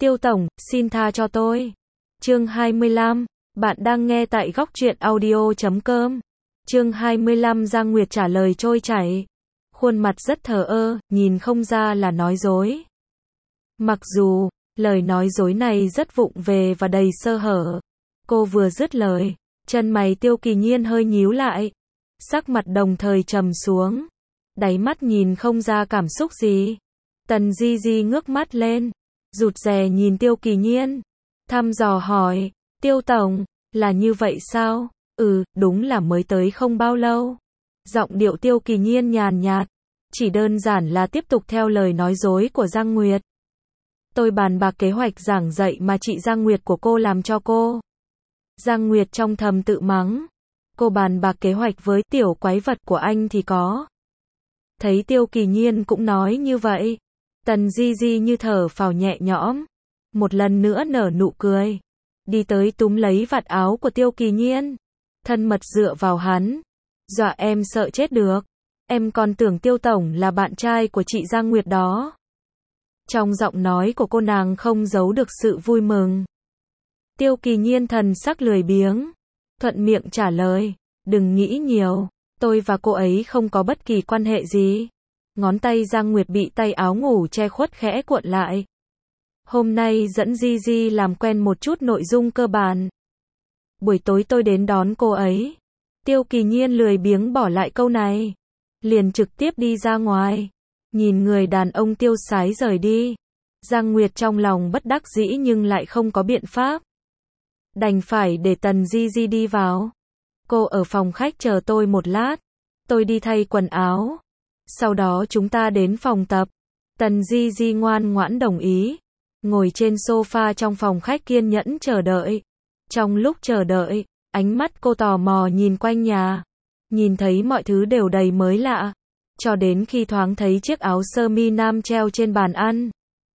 Tiêu tổng, xin tha cho tôi. Chương 25, bạn đang nghe tại góc truyện audio.com. Chương 25 Giang Nguyệt trả lời trôi chảy. Khuôn mặt rất thờ ơ, nhìn không ra là nói dối. Mặc dù, lời nói dối này rất vụng về và đầy sơ hở. Cô vừa dứt lời, chân mày Tiêu Kỳ Nhiên hơi nhíu lại. Sắc mặt đồng thời trầm xuống. Đáy mắt nhìn không ra cảm xúc gì. Tần Di Di ngước mắt lên, rụt rè nhìn Tiêu Kỳ Nhiên, thăm dò hỏi, Tiêu tổng, là như vậy sao? Đúng là mới tới không bao lâu. Giọng điệu Tiêu Kỳ Nhiên nhàn nhạt, chỉ đơn giản là tiếp tục theo lời nói dối của Giang Nguyệt. Tôi bàn bạc kế hoạch giảng dạy mà chị Giang Nguyệt của cô làm cho cô. Giang Nguyệt trong thầm tự mắng, cô bàn bạc kế hoạch với tiểu quái vật của anh thì có. Thấy Tiêu Kỳ Nhiên cũng nói như vậy, Tần Di Di như thở phào nhẹ nhõm, một lần nữa nở nụ cười, đi tới túm lấy vạt áo của Tiêu Kỳ Nhiên, thân mật dựa vào hắn, dọa em sợ chết được, em còn tưởng Tiêu tổng là bạn trai của chị Giang Nguyệt đó. Trong giọng nói của cô nàng không giấu được sự vui mừng. Tiêu Kỳ Nhiên thần sắc lười biếng, thuận miệng trả lời, đừng nghĩ nhiều, tôi và cô ấy không có bất kỳ quan hệ gì. Ngón tay Giang Nguyệt bị tay áo ngủ che khuất khẽ cuộn lại. Hôm nay dẫn Di Di làm quen một chút nội dung cơ bản. Buổi tối tôi đến đón cô ấy. Tiêu Kỳ Nhiên lười biếng bỏ lại câu này, liền trực tiếp đi ra ngoài. Nhìn người đàn ông tiêu sái rời đi, Giang Nguyệt trong lòng bất đắc dĩ nhưng lại không có biện pháp. Đành phải để Tần Di Di đi vào. Cô ở phòng khách chờ tôi một lát, tôi đi thay quần áo. Sau đó chúng ta đến phòng tập. Tần Di Di ngoan ngoãn đồng ý, ngồi trên sofa trong phòng khách kiên nhẫn chờ đợi. Trong lúc chờ đợi, ánh mắt cô tò mò nhìn quanh nhà, nhìn thấy mọi thứ đều đầy mới lạ, cho đến khi thoáng thấy chiếc áo sơ mi nam treo trên bàn ăn.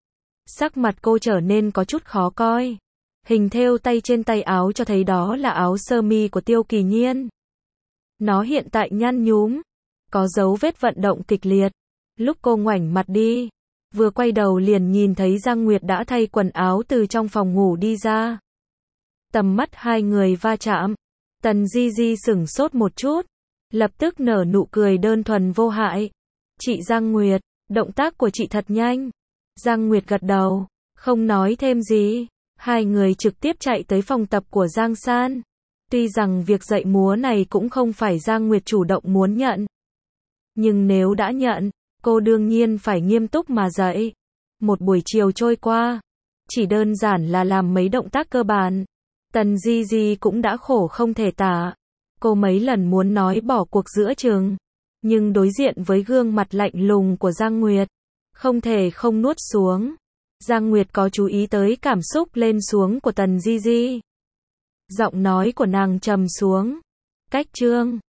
Sắc mặt cô trở nên có chút khó coi. Hình thêu tay trên tay áo cho thấy đó là áo sơ mi của Tiêu Kỳ Nhiên. Nó hiện tại nhăn nhúm, có dấu vết vận động kịch liệt. Lúc cô ngoảnh mặt đi, vừa quay đầu liền nhìn thấy Giang Nguyệt đã thay quần áo từ trong phòng ngủ đi ra. Tầm mắt hai người va chạm, Tần Di Di sửng sốt một chút, lập tức nở nụ cười đơn thuần vô hại. Chị Giang Nguyệt, động tác của chị thật nhanh. Giang Nguyệt gật đầu, không nói thêm gì. Hai người trực tiếp chạy tới phòng tập của Giang San. Tuy rằng việc dạy múa này cũng không phải Giang Nguyệt chủ động muốn nhận, nhưng nếu đã nhận, cô đương nhiên phải nghiêm túc mà dạy. Một buổi chiều trôi qua, chỉ đơn giản là làm mấy động tác cơ bản, Tần Di Di cũng đã khổ không thể tả. Cô mấy lần muốn nói bỏ cuộc giữa chừng, nhưng đối diện với gương mặt lạnh lùng của Giang Nguyệt, không thể không nuốt xuống. Giang Nguyệt có chú ý tới cảm xúc lên xuống của Tần Di Di. Giọng nói của nàng trầm xuống. Cách chương